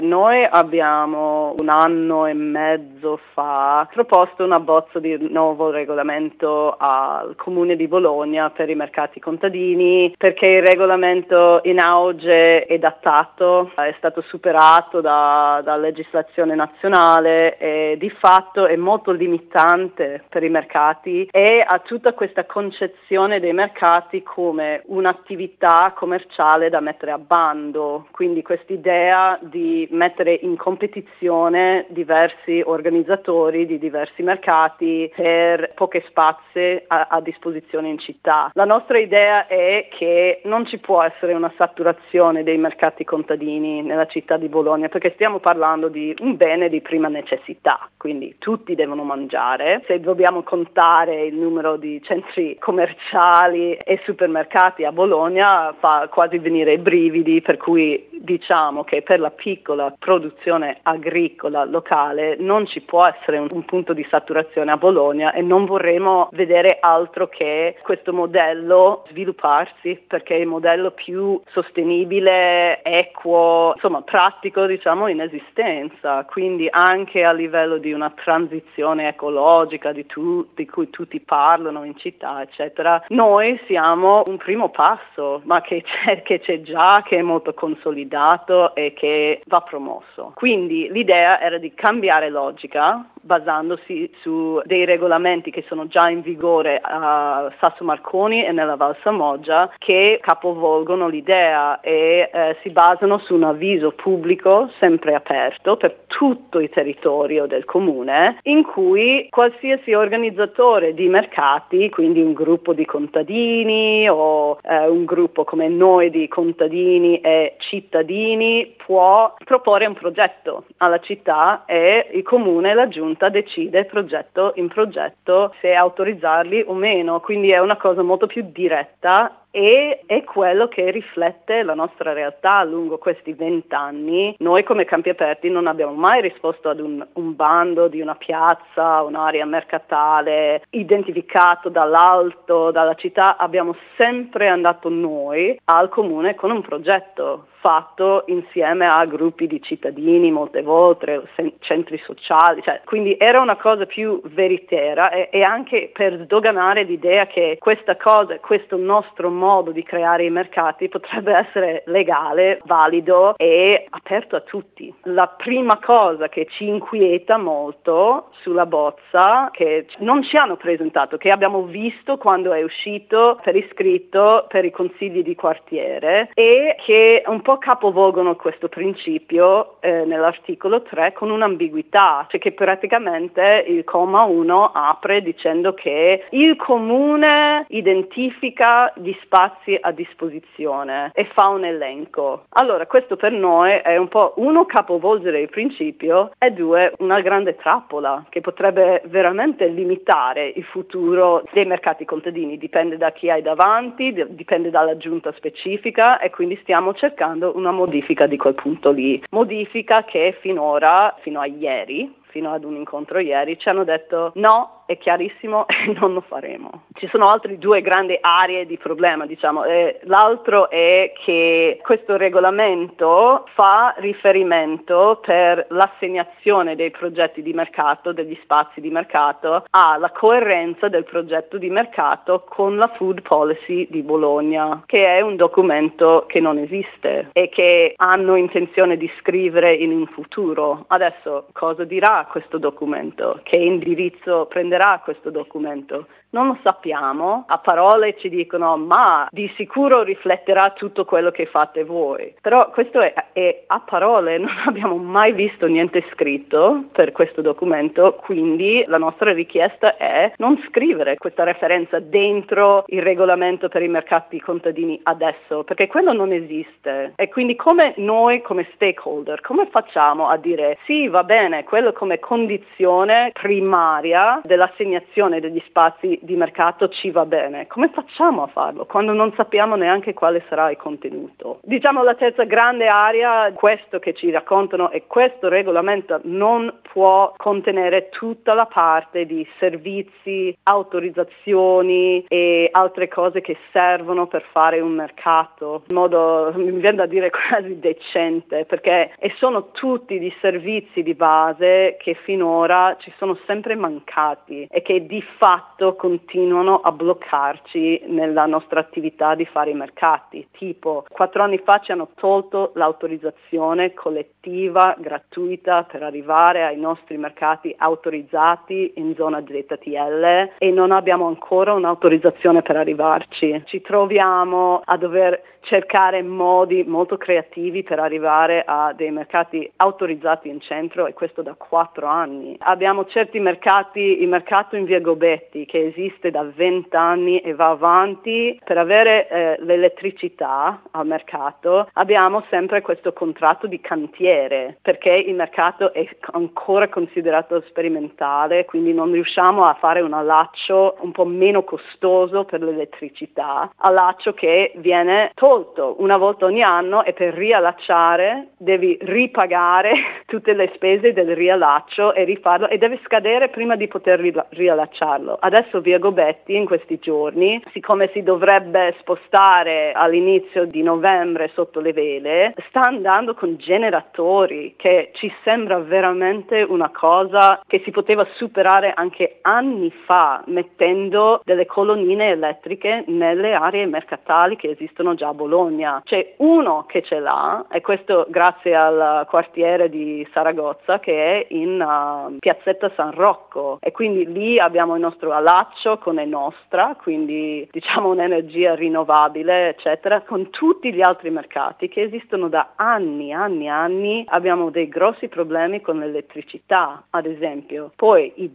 Noi abbiamo 1 anno e mezzo fa proposto una bozza di nuovo regolamento al Comune di Bologna per i mercati contadini, perché il regolamento in auge è datato, è stato superato da legislazione nazionale e di fatto è molto limitante per i mercati e ha tutta questa concezione dei mercati come un'attività commerciale da mettere a bando, quindi quest'idea di mettere in competizione diversi organizzatori di diversi mercati per pochi spazi a disposizione in città. La nostra idea è che non ci può essere una saturazione dei mercati contadini nella città di Bologna, perché stiamo parlando di un bene di prima necessità, quindi tutti devono mangiare. Se dobbiamo contare il numero di centri commerciali e supermercati a Bologna fa quasi venire i brividi, per cui diciamo che per la piccola produzione agricola locale non ci può essere un punto di saturazione a Bologna e non vorremmo vedere altro che questo modello svilupparsi, perché è il modello più sostenibile, equo, insomma pratico diciamo in esistenza, quindi anche a livello di una transizione ecologica di cui tutti parlano in città eccetera. Noi siamo un primo passo, ma che c'è già, che è molto consolidato e che va promosso. Quindi l'idea era di cambiare logica basandosi su dei regolamenti che sono già in vigore a Sasso Marconi e nella Val Samoggia, che capovolgono l'idea e si basano su un avviso pubblico sempre aperto per tutto il territorio del comune, in cui qualsiasi organizzatore di mercati, quindi un gruppo di contadini o un gruppo come noi di contadini e cittadini, può proporre un progetto alla città e il comune, la giunta, decide progetto in progetto se autorizzarli o meno, quindi è una cosa molto più diretta e è quello che riflette la nostra realtà lungo questi 20 anni. Noi come Campi Aperti non abbiamo mai risposto ad un bando di una piazza, un'area mercatale identificato dall'alto, dalla città. Abbiamo sempre andato noi al comune con un progetto fatto insieme a gruppi di cittadini, molte volte centri sociali, quindi era una cosa più veritiera e anche per sdoganare l'idea che questa cosa, questo nostro modo di creare i mercati potrebbe essere legale, valido e aperto a tutti. La prima cosa che ci inquieta molto sulla bozza, che non ci hanno presentato, che abbiamo visto quando è uscito per iscritto per i consigli di quartiere, e che un po' capovolgono questo principio nell'articolo 3 con un'ambiguità, cioè che praticamente il comma 1 apre dicendo che il comune identifica gli spazi a disposizione e fa un elenco. Allora questo per noi è un po' uno, capovolgere il principio, e due, una grande trappola che potrebbe veramente limitare il futuro dei mercati contadini. Dipende da chi hai davanti, dipende dalla giunta specifica, e quindi stiamo cercando una modifica di quel punto lì. Modifica che finora, fino a ieri, fino ad un incontro ieri, ci hanno detto no, è chiarissimo e non lo faremo. Ci sono altre 2 grandi aree di problema, diciamo. L'altro è che questo regolamento fa riferimento per l'assegnazione dei progetti di mercato, degli spazi di mercato, alla coerenza del progetto di mercato con la Food Policy di Bologna, che è un documento che non esiste e che hanno intenzione di scrivere in un futuro. Adesso cosa dirà questo documento? Che indirizzo prenderà questo documento? Non lo sappiamo. A parole ci dicono ma di sicuro rifletterà tutto quello che fate voi, però questo è a parole, non abbiamo mai visto niente scritto per questo documento, quindi la nostra richiesta è non scrivere questa referenza dentro il regolamento per i mercati contadini adesso, perché quello non esiste. E quindi come noi come stakeholder, come facciamo a dire sì, va bene, quello come condizione primaria dell'assegnazione degli spazi di mercato ci va bene. Come facciamo a farlo quando non sappiamo neanche quale sarà il contenuto? Diciamo la terza grande area, questo che ci raccontano, e questo regolamento non può contenere tutta la parte di servizi, autorizzazioni e altre cose che servono per fare un mercato in modo, mi viene da dire, quasi decente, perché sono tutti di servizi di base che finora ci sono sempre mancati e che di fatto continuano a bloccarci nella nostra attività di fare i mercati. Tipo, 4 anni fa ci hanno tolto l'autorizzazione collettiva gratuita per arrivare ai nostri mercati autorizzati in zona ZTL e non abbiamo ancora un'autorizzazione per arrivarci. Ci troviamo a dover cercare modi molto creativi per arrivare a dei mercati autorizzati in centro, e questo da 4 anni. Abbiamo certi mercati, il mercato in via Gobetti che esiste da 20 anni e va avanti. Per avere l'elettricità al mercato abbiamo sempre questo contratto di cantiere, perché il mercato è ancora considerato sperimentale, quindi non riusciamo a fare un allaccio un po' meno costoso per l'elettricità, allaccio che viene tolto una volta ogni anno, e per riallacciare devi ripagare tutte le spese del riallaccio e rifarlo, e deve scadere prima di poter riallacciarlo. Adesso via Gobetti in questi giorni, siccome si dovrebbe spostare all'inizio di novembre sotto le vele, sta andando con generatori, che ci sembra veramente una cosa che si poteva superare anche anni fa, mettendo delle colonnine elettriche nelle aree mercatali che esistono già a Bologna. C'è uno che ce l'ha, e questo grazie al quartiere di Saragozza, che è in Piazzetta San Rocco, e quindi lì abbiamo il nostro allaccio con Enostra, quindi diciamo un'energia rinnovabile eccetera. Con tutti gli altri mercati che esistono da anni abbiamo dei grossi problemi con l'elettricità, ad esempio. Poi i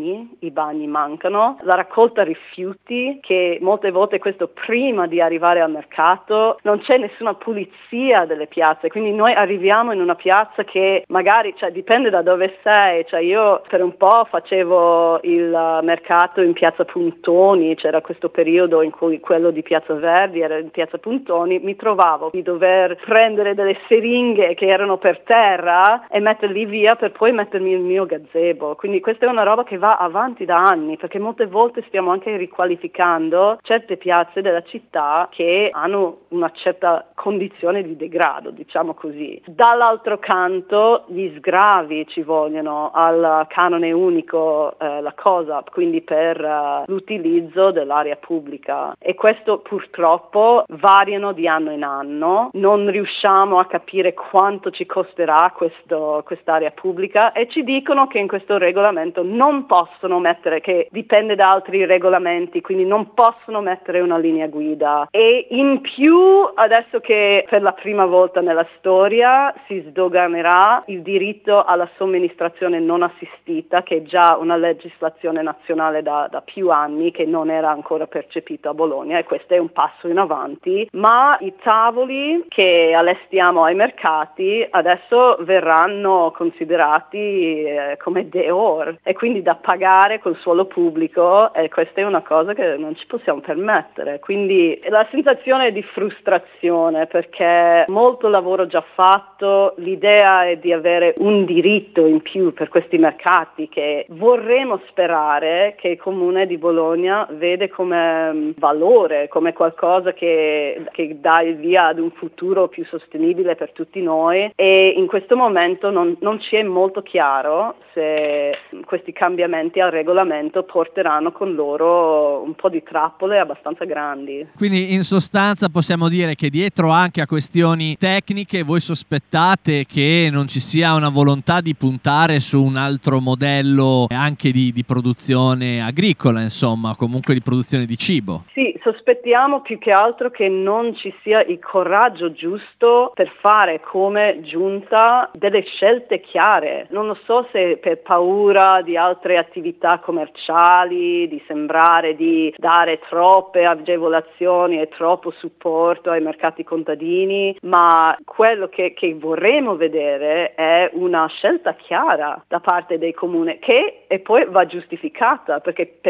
bagni mancano, la raccolta rifiuti, che molte volte, questo prima di arrivare al mercato, non c'è nessuna pulizia delle piazze, quindi noi arriviamo in una piazza che magari, dipende da dove sei, io per un po' facevo il mercato in piazza Puntoni, c'era questo periodo in cui quello di Piazza Verdi era in piazza Puntoni, mi trovavo di dover prendere delle siringhe che erano per terra e metterli via per poi mettermi il mio gazebo, quindi questa è una roba che va avanti da anni, perché molte volte stiamo anche riqualificando certe piazze della città che hanno una certa condizione di degrado, diciamo così. Dall'altro canto gli sgravi ci vogliono al canone unico, la COSAP, quindi per l'utilizzo dell'area pubblica, e questo purtroppo variano di anno in anno, non riusciamo a capire quanto ci costerà quest'area pubblica, e ci dicono che in questo regolamento non possono mettere, che dipende da altri regolamenti, quindi non possono mettere una linea guida. E in più, adesso che per la prima volta nella storia si sdoganerà il diritto alla somministrazione non assistita, che è già una legislazione nazionale da più anni, che non era ancora percepito a Bologna, e questo è un passo in avanti. Ma i tavoli che allestiamo ai mercati adesso verranno considerati come dehors, e quindi da pagare col suolo pubblico, e questa è una cosa che non ci possiamo permettere. Quindi la sensazione è di frustrazione, perché molto lavoro già fatto, l'idea è di avere un diritto in più per questi mercati, che vorremmo sperare che il Comune di Bologna vede come valore, come qualcosa che dà il via ad un futuro più sostenibile per tutti noi, e in questo momento non ci è molto chiaro se questi cambiamenti al regolamento porteranno con loro un po' di trappole abbastanza grandi. Quindi in sostanza possiamo dire che dietro anche a questioni tecniche voi sospettate che non ci sia una volontà di puntare su un altro modello anche di produzione agricola, insomma, comunque di produzione di cibo. Sì, sospettiamo più che altro che non ci sia il coraggio giusto per fare come giunta delle scelte chiare. Non lo so se per paura di altre attività commerciali, di sembrare di dare troppe agevolazioni e troppo supporto ai mercati contadini, ma quello che vorremmo vedere è una scelta chiara da parte dei comuni, che e poi va giustificata, perché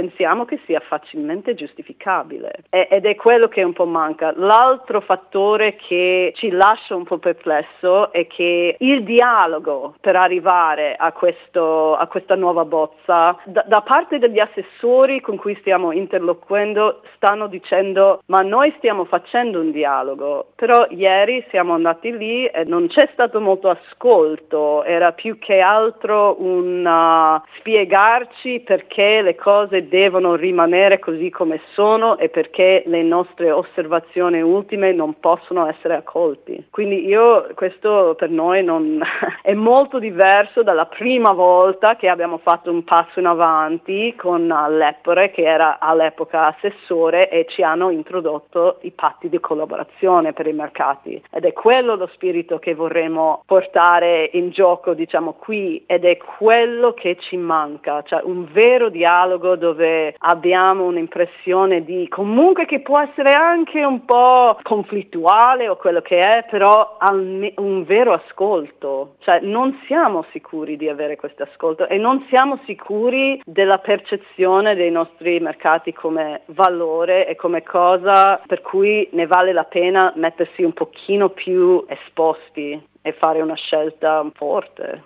pensiamo che sia facilmente giustificabile ed è quello che un po' manca. L'altro fattore che ci lascia un po' perplesso è che il dialogo per arrivare a questa nuova bozza da parte degli assessori con cui stiamo interloquendo stanno dicendo ma noi stiamo facendo un dialogo, però ieri siamo andati lì e non c'è stato molto ascolto, era più che altro un spiegarci perché le cose devono rimanere così come sono e perché le nostre osservazioni ultime non possono essere accolti. Quindi questo per noi non è molto diverso dalla prima volta che abbiamo fatto un passo in avanti con l'Epore, che era all'epoca assessore, e ci hanno introdotto i patti di collaborazione per i mercati. Ed è quello lo spirito che vorremmo portare in gioco, diciamo, qui, ed è quello che ci manca, cioè un vero dialogo dove abbiamo un'impressione di comunque che può essere anche un po' conflittuale o quello che è, però un vero ascolto. Cioè non siamo sicuri di avere questo ascolto e non siamo sicuri della percezione dei nostri mercati come valore e come cosa per cui ne vale la pena mettersi un pochino più esposti e fare una scelta forte.